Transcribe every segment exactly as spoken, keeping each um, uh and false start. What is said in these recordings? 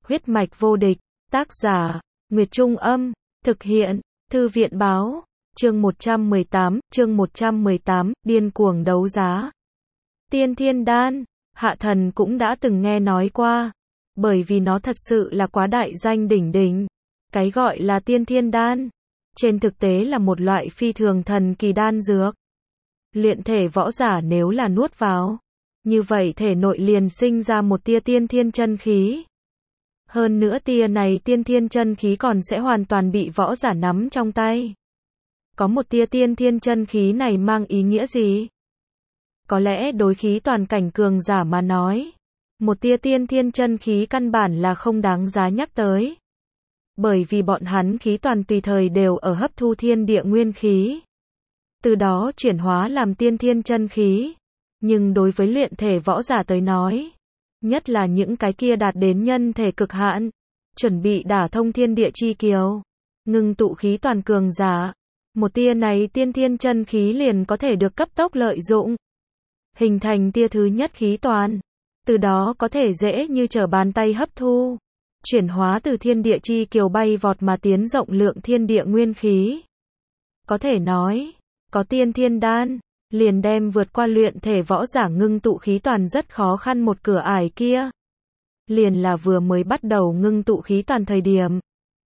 Huyết mạch vô địch, tác giả, Nguyệt Trung Âm, thực hiện, Thư viện Báo, chương một trăm mười tám, chương một trăm mười tám, điên cuồng đấu giá. Tiên Thiên Đan, Hạ Thần cũng đã từng nghe nói qua, bởi vì nó thật sự là quá đại danh đỉnh đỉnh. Cái gọi là Tiên Thiên Đan, trên thực tế là một loại phi thường thần kỳ đan dược. Luyện thể võ giả nếu là nuốt vào, như vậy thể nội liền sinh ra một tia tiên thiên chân khí. Hơn nữa tia này tiên thiên chân khí còn sẽ hoàn toàn bị võ giả nắm trong tay. Có một tia tiên thiên chân khí này mang ý nghĩa gì? Có lẽ đối khí toàn cảnh cường giả mà nói, một tia tiên thiên chân khí căn bản là không đáng giá nhắc tới. Bởi vì bọn hắn khí toàn tùy thời đều ở hấp thu thiên địa nguyên khí, từ đó chuyển hóa làm tiên thiên chân khí. Nhưng đối với luyện thể võ giả tới nói, nhất là những cái kia đạt đến nhân thể cực hạn, chuẩn bị đả thông thiên địa chi kiều, ngưng tụ khí toàn cường giả, một tia này tiên thiên chân khí liền có thể được cấp tốc lợi dụng, hình thành tia thứ nhất khí toàn, từ đó có thể dễ như trở bàn tay hấp thu, chuyển hóa từ thiên địa chi kiều bay vọt mà tiến rộng lượng thiên địa nguyên khí. Có thể nói, có tiên thiên đan, liền đem vượt qua luyện thể võ giả ngưng tụ khí toàn rất khó khăn một cửa ải kia. Liền là vừa mới bắt đầu ngưng tụ khí toàn thời điểm,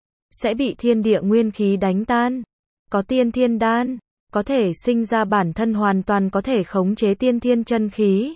sẽ bị thiên địa nguyên khí đánh tan. Có tiên thiên đan, có thể sinh ra bản thân hoàn toàn có thể khống chế tiên thiên chân khí.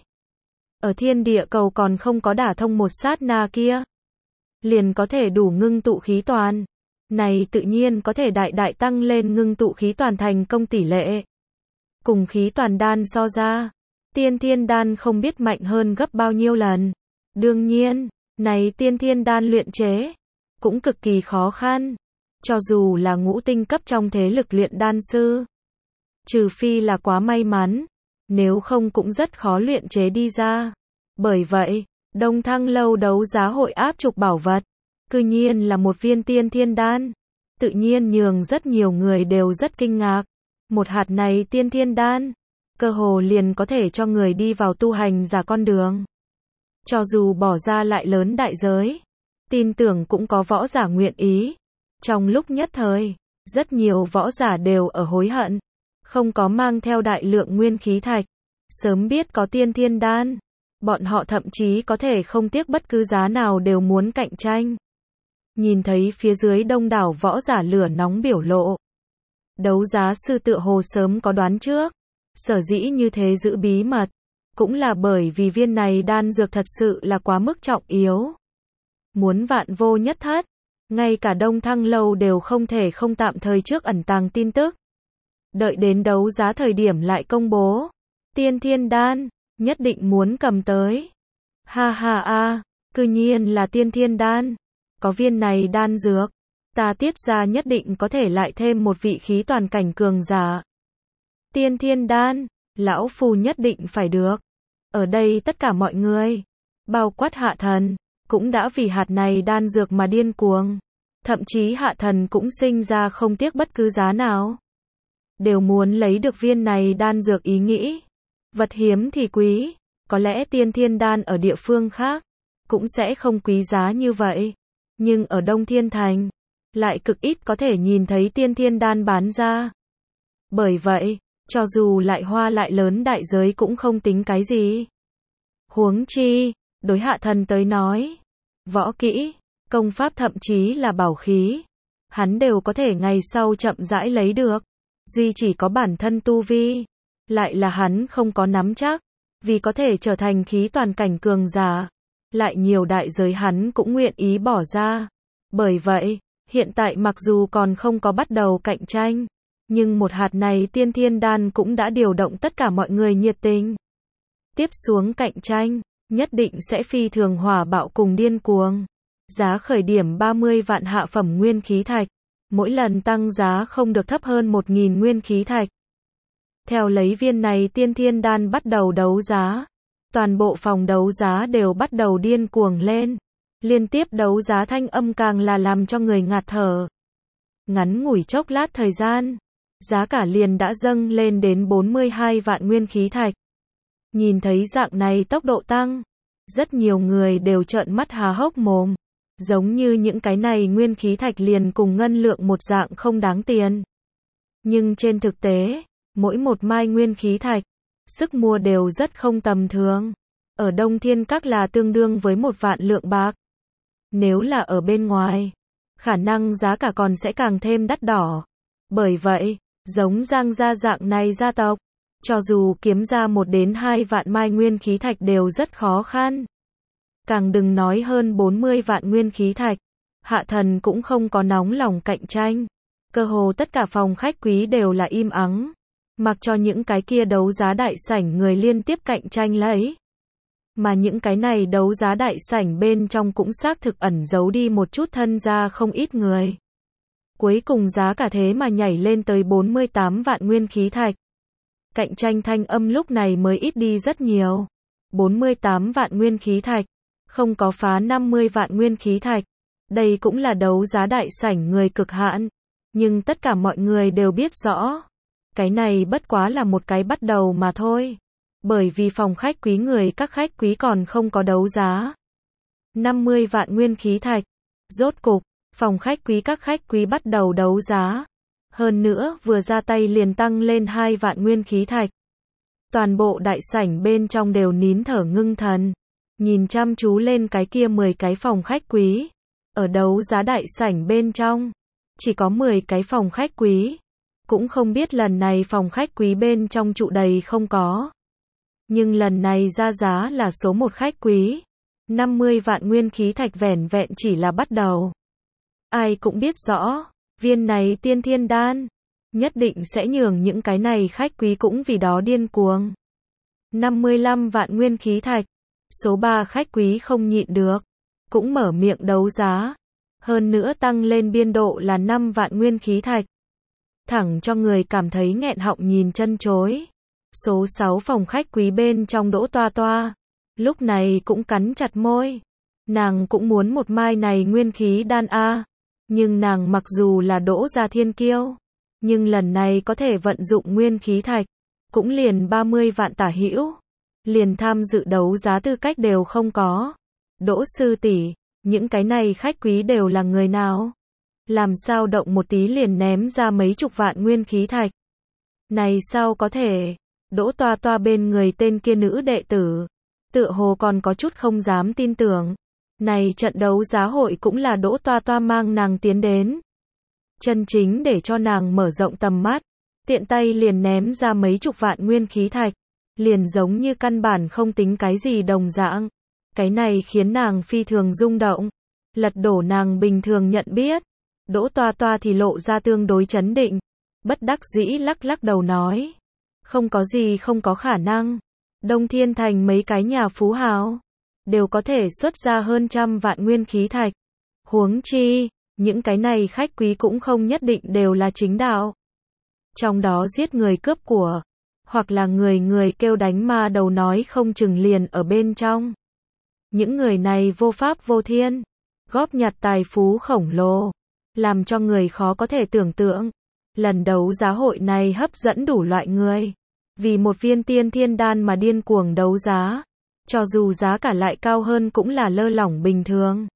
Ở thiên địa cầu còn không có đả thông một sát na kia, liền có thể đủ ngưng tụ khí toàn. Này tự nhiên có thể đại đại tăng lên ngưng tụ khí toàn thành công tỷ lệ. Cùng khí toàn đan so ra, tiên thiên đan không biết mạnh hơn gấp bao nhiêu lần. Đương nhiên, này tiên thiên đan luyện chế, cũng cực kỳ khó khăn. Cho dù là ngũ tinh cấp trong thế lực luyện đan sư, trừ phi là quá may mắn, nếu không cũng rất khó luyện chế đi ra. Bởi vậy, Đông Thăng lâu đấu giá hội áp trục bảo vật, cư nhiên là một viên tiên thiên đan. Tự nhiên nhường rất nhiều người đều rất kinh ngạc. Một hạt này tiên thiên đan, cơ hồ liền có thể cho người đi vào tu hành giả con đường. Cho dù bỏ ra lại lớn đại giới, tin tưởng cũng có võ giả nguyện ý. Trong lúc nhất thời, rất nhiều võ giả đều ở hối hận, không có mang theo đại lượng nguyên khí thạch. Sớm biết có tiên thiên đan, bọn họ thậm chí có thể không tiếc bất cứ giá nào đều muốn cạnh tranh. Nhìn thấy phía dưới đông đảo võ giả lửa nóng biểu lộ, đấu giá sư tựa hồ sớm có đoán trước, sở dĩ như thế giữ bí mật, cũng là bởi vì viên này đan dược thật sự là quá mức trọng yếu. Muốn vạn vô nhất thất, ngay cả Đông Thăng lâu đều không thể không tạm thời trước ẩn tàng tin tức. Đợi đến đấu giá thời điểm lại công bố, tiên thiên đan, nhất định muốn cầm tới. Ha ha a, cư nhiên là tiên thiên đan, có viên này đan dược, ta tiết ra nhất định có thể lại thêm một vị khí toàn cảnh cường giả. Tiên thiên đan, lão phu nhất định phải được. Ở đây tất cả mọi người, bao quát Hạ Thần, cũng đã vì hạt này đan dược mà điên cuồng. Thậm chí Hạ Thần cũng sinh ra không tiếc bất cứ giá nào, đều muốn lấy được viên này đan dược ý nghĩ. Vật hiếm thì quý, có lẽ tiên thiên đan ở địa phương khác, cũng sẽ không quý giá như vậy. Nhưng ở Đông Thiên Thành, lại cực ít có thể nhìn thấy tiên thiên đan bán ra. Bởi vậy, cho dù lại hoa lại lớn đại giới cũng không tính cái gì. Huống chi, đối Hạ Thần tới nói, võ kỹ, công pháp thậm chí là bảo khí, hắn đều có thể ngày sau chậm rãi lấy được. Duy chỉ có bản thân tu vi, lại là hắn không có nắm chắc, vì có thể trở thành khí toàn cảnh cường giả, lại nhiều đại giới hắn cũng nguyện ý bỏ ra. Bởi vậy, hiện tại mặc dù còn không có bắt đầu cạnh tranh, nhưng một hạt này tiên thiên đan cũng đã điều động tất cả mọi người nhiệt tình. Tiếp xuống cạnh tranh, nhất định sẽ phi thường hỏa bạo cùng điên cuồng. Giá khởi điểm ba mươi vạn hạ phẩm nguyên khí thạch, mỗi lần tăng giá không được thấp hơn một nghìn nguyên khí thạch. Theo lấy viên này tiên thiên đan bắt đầu đấu giá, toàn bộ phòng đấu giá đều bắt đầu điên cuồng lên. Liên tiếp đấu giá thanh âm càng là làm cho người ngạt thở. Ngắn ngủi chốc lát thời gian, giá cả liền đã dâng lên đến bốn mươi hai vạn nguyên khí thạch. Nhìn thấy dạng này tốc độ tăng, rất nhiều người đều trợn mắt há hốc mồm. Giống như những cái này nguyên khí thạch liền cùng ngân lượng một dạng không đáng tiền. Nhưng trên thực tế, mỗi một mai nguyên khí thạch, sức mua đều rất không tầm thường. Ở Đông Thiên Các là tương đương với một vạn lượng bạc. Nếu là ở bên ngoài, khả năng giá cả còn sẽ càng thêm đắt đỏ. Bởi vậy, giống Giang gia dạng này gia tộc, cho dù kiếm ra một đến hai vạn mai nguyên khí thạch đều rất khó khăn. Càng đừng nói hơn bốn mươi vạn nguyên khí thạch. Hạ Thần cũng không có nóng lòng cạnh tranh. Cơ hồ tất cả phòng khách quý đều là im ắng. Mặc cho những cái kia đấu giá đại sảnh người liên tiếp cạnh tranh lấy. Mà những cái này đấu giá đại sảnh bên trong cũng xác thực ẩn giấu đi một chút thân ra không ít người. Cuối cùng giá cả thế mà nhảy lên tới bốn mươi tám vạn nguyên khí thạch. Cạnh tranh thanh âm lúc này mới ít đi rất nhiều. bốn mươi tám vạn nguyên khí thạch, không có phá năm mươi vạn nguyên khí thạch. Đây cũng là đấu giá đại sảnh người cực hạn. Nhưng tất cả mọi người đều biết rõ. Cái này bất quá là một cái bắt đầu mà thôi. Bởi vì phòng khách quý người các khách quý còn không có đấu giá. năm mươi vạn nguyên khí thạch. Rốt cục, phòng khách quý các khách quý bắt đầu đấu giá. Hơn nữa vừa ra tay liền tăng lên hai vạn nguyên khí thạch. Toàn bộ đại sảnh bên trong đều nín thở ngưng thần. Nhìn chăm chú lên cái kia mười cái phòng khách quý. Ở đấu giá đại sảnh bên trong, chỉ có mười cái phòng khách quý. Cũng không biết lần này phòng khách quý bên trong trụ đầy không có. Nhưng lần này ra giá là số một khách quý. năm mươi vạn nguyên khí thạch vẻn vẹn chỉ là bắt đầu. Ai cũng biết rõ, viên này tiên thiên đan, nhất định sẽ nhường những cái này khách quý cũng vì đó điên cuồng. năm mươi lăm vạn nguyên khí thạch, số ba khách quý không nhịn được, cũng mở miệng đấu giá. Hơn nữa tăng lên biên độ là năm vạn nguyên khí thạch. Thẳng cho người cảm thấy nghẹn họng nhìn chân chối. Số sáu phòng khách quý bên trong Đỗ Toa Toa, lúc này cũng cắn chặt môi. Nàng cũng muốn một mai này nguyên khí đan a, nhưng nàng mặc dù là Đỗ gia thiên kiêu, nhưng lần này có thể vận dụng nguyên khí thạch, cũng liền ba mươi vạn tả hữu, liền tham dự đấu giá tư cách đều không có. Đỗ sư tỷ, những cái này khách quý đều là người nào? Làm sao động một tí liền ném ra mấy chục vạn nguyên khí thạch? Này sao có thể? Đỗ Toa Toa bên người tên kia nữ đệ tử, tựa hồ còn có chút không dám tin tưởng. Này trận đấu giá hội cũng là Đỗ Toa Toa mang nàng tiến đến. Chân chính để cho nàng mở rộng tầm mắt, tiện tay liền ném ra mấy chục vạn nguyên khí thạch, liền giống như căn bản không tính cái gì đồng dạng. Cái này khiến nàng phi thường rung động, lật đổ nàng bình thường nhận biết. Đỗ Toa Toa thì lộ ra tương đối chấn định, bất đắc dĩ lắc lắc đầu nói. Không có gì không có khả năng. Đông Thiên Thành mấy cái nhà phú hào đều có thể xuất ra hơn trăm vạn nguyên khí thạch. Huống chi, những cái này khách quý cũng không nhất định đều là chính đạo. Trong đó giết người cướp của, hoặc là người người kêu đánh ma đầu nói không chừng liền ở bên trong. Những người này vô pháp vô thiên, góp nhặt tài phú khổng lồ, làm cho người khó có thể tưởng tượng. Lần đấu giá hội này hấp dẫn đủ loại người, vì một viên tiên thiên đan mà điên cuồng đấu giá, cho dù giá cả lại cao hơn cũng là lơ lỏng bình thường.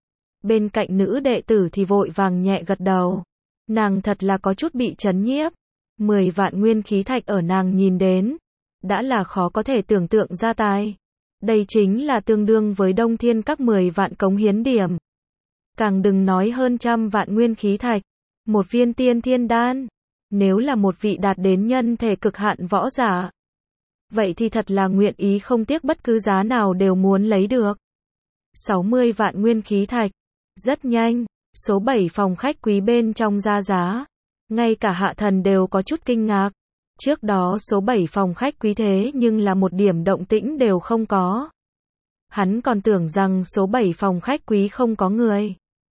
Bên cạnh nữ đệ tử thì vội vàng nhẹ gật đầu, nàng thật là có chút bị chấn nhiếp. Mười vạn nguyên khí thạch ở nàng nhìn đến, đã là khó có thể tưởng tượng ra tài. Đây chính là tương đương với Đông Thiên Các mười vạn cống hiến điểm. Càng đừng nói hơn trăm vạn nguyên khí thạch. Một viên tiên thiên đan, nếu là một vị đạt đến nhân thể cực hạn võ giả, vậy thì thật là nguyện ý không tiếc bất cứ giá nào đều muốn lấy được. sáu mươi vạn nguyên khí thạch. Rất nhanh, số bảy phòng khách quý bên trong ra giá. Ngay cả Hạ Thần đều có chút kinh ngạc. Trước đó số bảy phòng khách quý thế nhưng là một điểm động tĩnh đều không có. Hắn còn tưởng rằng số bảy phòng khách quý không có người.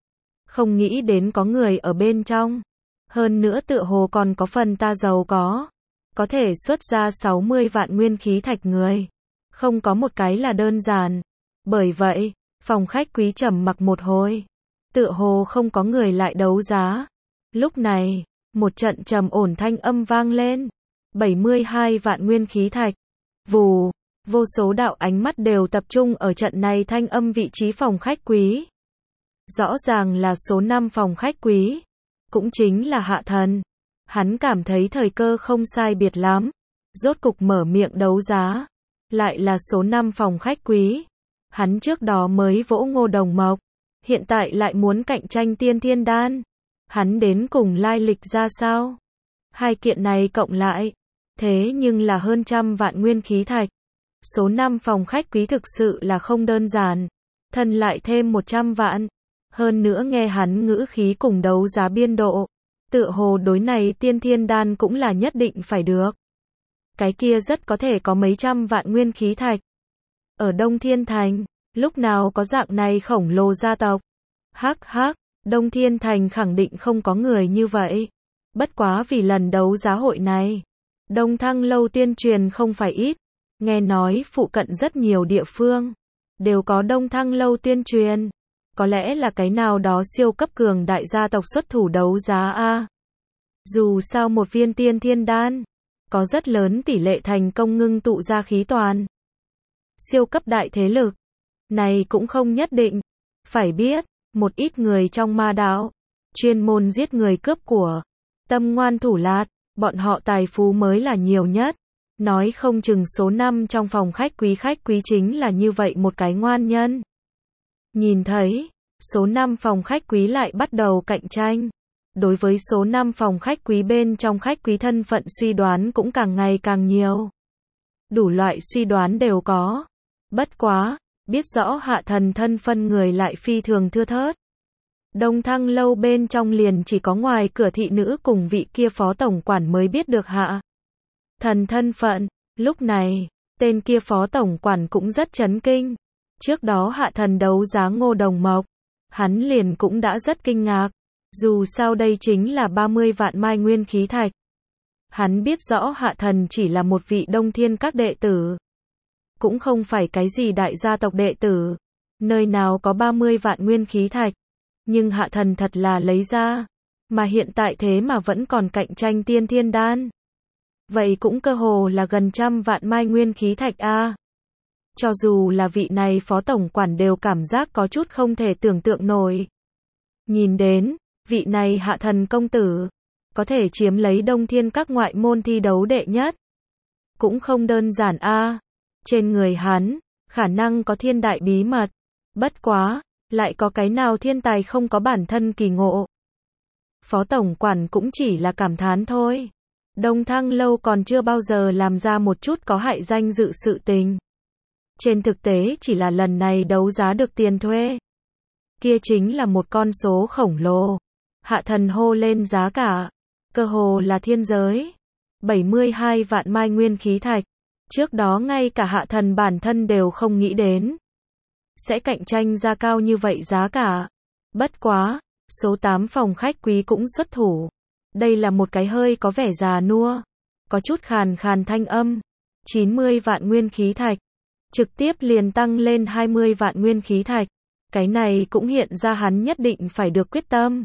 Không nghĩ đến có người ở bên trong. Hơn nữa tựa hồ còn có phần ta giàu có. Có thể xuất ra sáu mươi vạn nguyên khí thạch người. Không có một cái là đơn giản. Bởi vậy, phòng khách quý trầm mặc một hồi. Tựa hồ không có người lại đấu giá. Lúc này, một trận trầm ổn thanh âm vang lên. bảy mươi hai vạn nguyên khí thạch. Vù, vô số đạo ánh mắt đều tập trung ở trận này thanh âm vị trí phòng khách quý. Rõ ràng là số năm phòng khách quý, cũng chính là Hạ Thần. Hắn cảm thấy thời cơ không sai biệt lắm, rốt cục mở miệng đấu giá, lại là số năm phòng khách quý. Hắn trước đó mới vỗ Ngô Đồng Mộc, hiện tại lại muốn cạnh tranh Tiên Thiên Đan. Hắn đến cùng lai lịch ra sao? Hai kiện này cộng lại, thế nhưng là hơn trăm vạn nguyên khí thạch. Số năm phòng khách quý thực sự là không đơn giản, thân lại thêm một trăm vạn. Hơn nữa nghe hắn ngữ khí cùng đấu giá biên độ, tựa hồ đối này Tiên Thiên Đan cũng là nhất định phải được. Cái kia rất có thể có mấy trăm vạn nguyên khí thạch. Ở Đông Thiên Thành, lúc nào có dạng này khổng lồ gia tộc? Hắc hắc, Đông Thiên Thành khẳng định không có người như vậy. Bất quá vì lần đấu giá hội này, Đông Thăng Lâu tuyên truyền không phải ít. Nghe nói phụ cận rất nhiều địa phương đều có Đông Thăng Lâu tuyên truyền. Có lẽ là cái nào đó siêu cấp cường đại gia tộc xuất thủ đấu giá a. Dù sao một viên Tiên Thiên Đan có rất lớn tỷ lệ thành công ngưng tụ ra khí toàn. Siêu cấp đại thế lực này cũng không nhất định. Phải biết, một ít người trong ma đạo chuyên môn giết người cướp của, tâm ngoan thủ lạt, bọn họ tài phú mới là nhiều nhất. Nói không chừng số năm trong phòng khách quý khách quý chính là như vậy một cái ngoan nhân. Nhìn thấy, số năm phòng khách quý lại bắt đầu cạnh tranh. Đối với số năm phòng khách quý bên trong khách quý thân phận suy đoán cũng càng ngày càng nhiều. Đủ loại suy đoán đều có. Bất quá, biết rõ Hạ Thần thân phân người lại phi thường thưa thớt. Đông Thăng Lâu bên trong liền chỉ có ngoài cửa thị nữ cùng vị kia phó tổng quản mới biết được Hạ Thần thân phận. Lúc này, tên kia phó tổng quản cũng rất chấn kinh. Trước đó Hạ Thần đấu giá Ngô Đồng Mộc, hắn liền cũng đã rất kinh ngạc. Dù sao đây chính là ba mươi vạn mai nguyên khí thạch. Hắn biết rõ Hạ Thần chỉ là một vị Đông Thiên các đệ tử, cũng không phải cái gì đại gia tộc đệ tử. Nơi nào có ba mươi vạn nguyên khí thạch. Nhưng Hạ Thần thật là lấy ra. Mà hiện tại thế mà vẫn còn cạnh tranh Tiên Thiên Đan. Vậy cũng cơ hồ là gần trăm vạn mai nguyên khí thạch a. Cho dù là vị này phó tổng quản đều cảm giác có chút không thể tưởng tượng nổi. Nhìn đến, vị này Hạ Thần công tử, có thể chiếm lấy Đông Thiên các ngoại môn thi đấu đệ nhất. Cũng không đơn giản a. Trên người hắn, khả năng có thiên đại bí mật. Bất quá, lại có cái nào thiên tài không có bản thân kỳ ngộ. Phó tổng quản cũng chỉ là cảm thán thôi. Đông Thăng Lâu còn chưa bao giờ làm ra một chút có hại danh dự sự tình. Trên thực tế chỉ là lần này đấu giá được tiền thuê. Kia chính là một con số khổng lồ. Hạ Thần hô lên giá cả, cơ hồ là thiên giới. bảy mươi hai vạn mai nguyên khí thạch. Trước đó ngay cả Hạ Thần bản thân đều không nghĩ đến sẽ cạnh tranh ra cao như vậy giá cả. Bất quá, số tám phòng khách quý cũng xuất thủ. Đây là một cái hơi có vẻ già nua, có chút khàn khàn thanh âm. chín mươi vạn nguyên khí thạch. Trực tiếp liền tăng lên hai mươi vạn nguyên khí thạch. Cái này cũng hiện ra hắn nhất định phải được quyết tâm.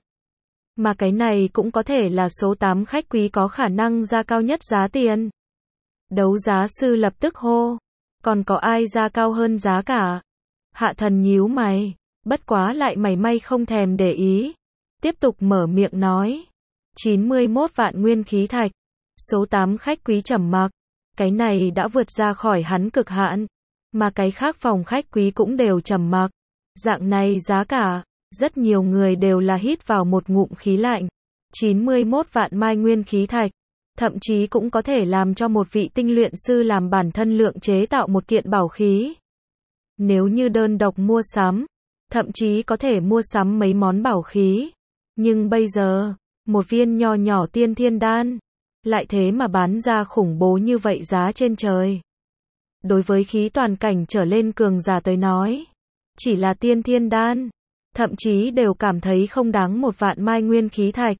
Mà cái này cũng có thể là số tám khách quý có khả năng ra cao nhất giá tiền. Đấu giá sư lập tức hô. Còn có ai ra cao hơn giá cả? Hạ Thần nhíu mày, bất quá lại mảy may không thèm để ý. Tiếp tục mở miệng nói. chín mươi mốt vạn nguyên khí thạch. Số tám khách quý trầm mặc. Cái này đã vượt ra khỏi hắn cực hạn. Mà cái khác phòng khách quý cũng đều trầm mặc. Dạng này giá cả, rất nhiều người đều là hít vào một ngụm khí lạnh. chín mươi mốt vạn mai nguyên khí thạch. Thậm chí cũng có thể làm cho một vị tinh luyện sư làm bản thân lượng chế tạo một kiện bảo khí. Nếu như đơn độc mua sắm, thậm chí có thể mua sắm mấy món bảo khí. Nhưng bây giờ, một viên nho nhỏ Tiên Thiên Đan, lại thế mà bán ra khủng bố như vậy giá trên trời. Đối với khí toàn cảnh trở lên cường giả tới nói, chỉ là Tiên Thiên Đan, thậm chí đều cảm thấy không đáng một vạn mai nguyên khí thạch.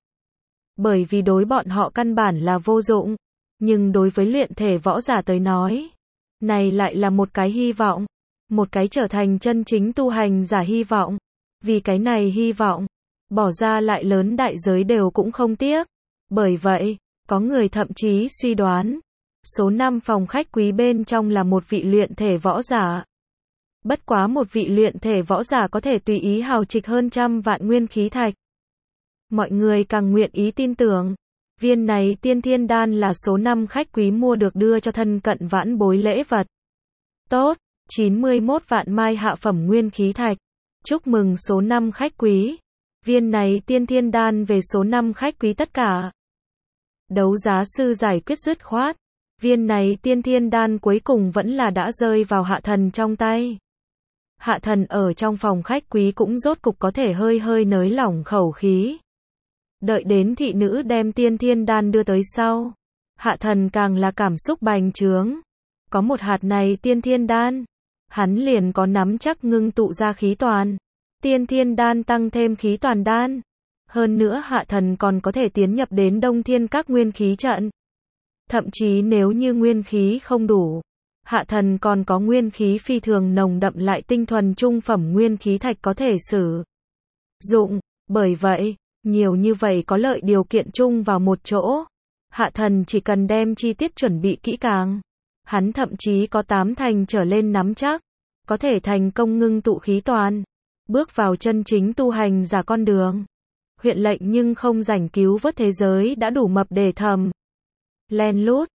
Bởi vì đối bọn họ căn bản là vô dụng. Nhưng đối với luyện thể võ giả tới nói, này lại là một cái hy vọng. Một cái trở thành chân chính tu hành giả hy vọng. Vì cái này hy vọng, bỏ ra lại lớn đại giới đều cũng không tiếc. Bởi vậy, có người thậm chí suy đoán, số năm phòng khách quý bên trong là một vị luyện thể võ giả. Bất quá một vị luyện thể võ giả có thể tùy ý hào trịch hơn trăm vạn nguyên khí thạch. Mọi người càng nguyện ý tin tưởng. Viên này tiên thiên đan là số năm khách quý mua được đưa cho thân cận vãn bối lễ vật. Tốt, chín mươi mốt vạn mai hạ phẩm nguyên khí thạch. Chúc mừng số năm khách quý. Viên này tiên thiên đan về số năm khách quý tất cả. Đấu giá sư giải quyết dứt khoát. Viên này tiên thiên đan cuối cùng vẫn là đã rơi vào hạ thần trong tay. Hạ thần ở trong phòng khách quý cũng rốt cục có thể hơi hơi nới lỏng khẩu khí. Đợi đến thị nữ đem tiên thiên đan đưa tới sau. Hạ thần càng là cảm xúc bành trướng. Có một hạt này tiên thiên đan. Hắn liền có nắm chắc ngưng tụ ra khí toàn. Tiên thiên đan tăng thêm khí toàn đan. Hơn nữa hạ thần còn có thể tiến nhập đến đông thiên các nguyên khí trận. Thậm chí nếu như nguyên khí không đủ, hạ thần còn có nguyên khí phi thường nồng đậm lại tinh thuần trung phẩm nguyên khí thạch có thể sử dụng. Bởi vậy, nhiều như vậy có lợi điều kiện chung vào một chỗ. Hạ thần chỉ cần đem chi tiết chuẩn bị kỹ càng. Hắn thậm chí có tám thành trở lên nắm chắc. Có thể thành công ngưng tụ khí toàn. Bước vào chân chính tu hành giả con đường. Huyện lệnh nhưng không rảnh cứu vớt thế giới đã đủ mập để thầm. Len lút,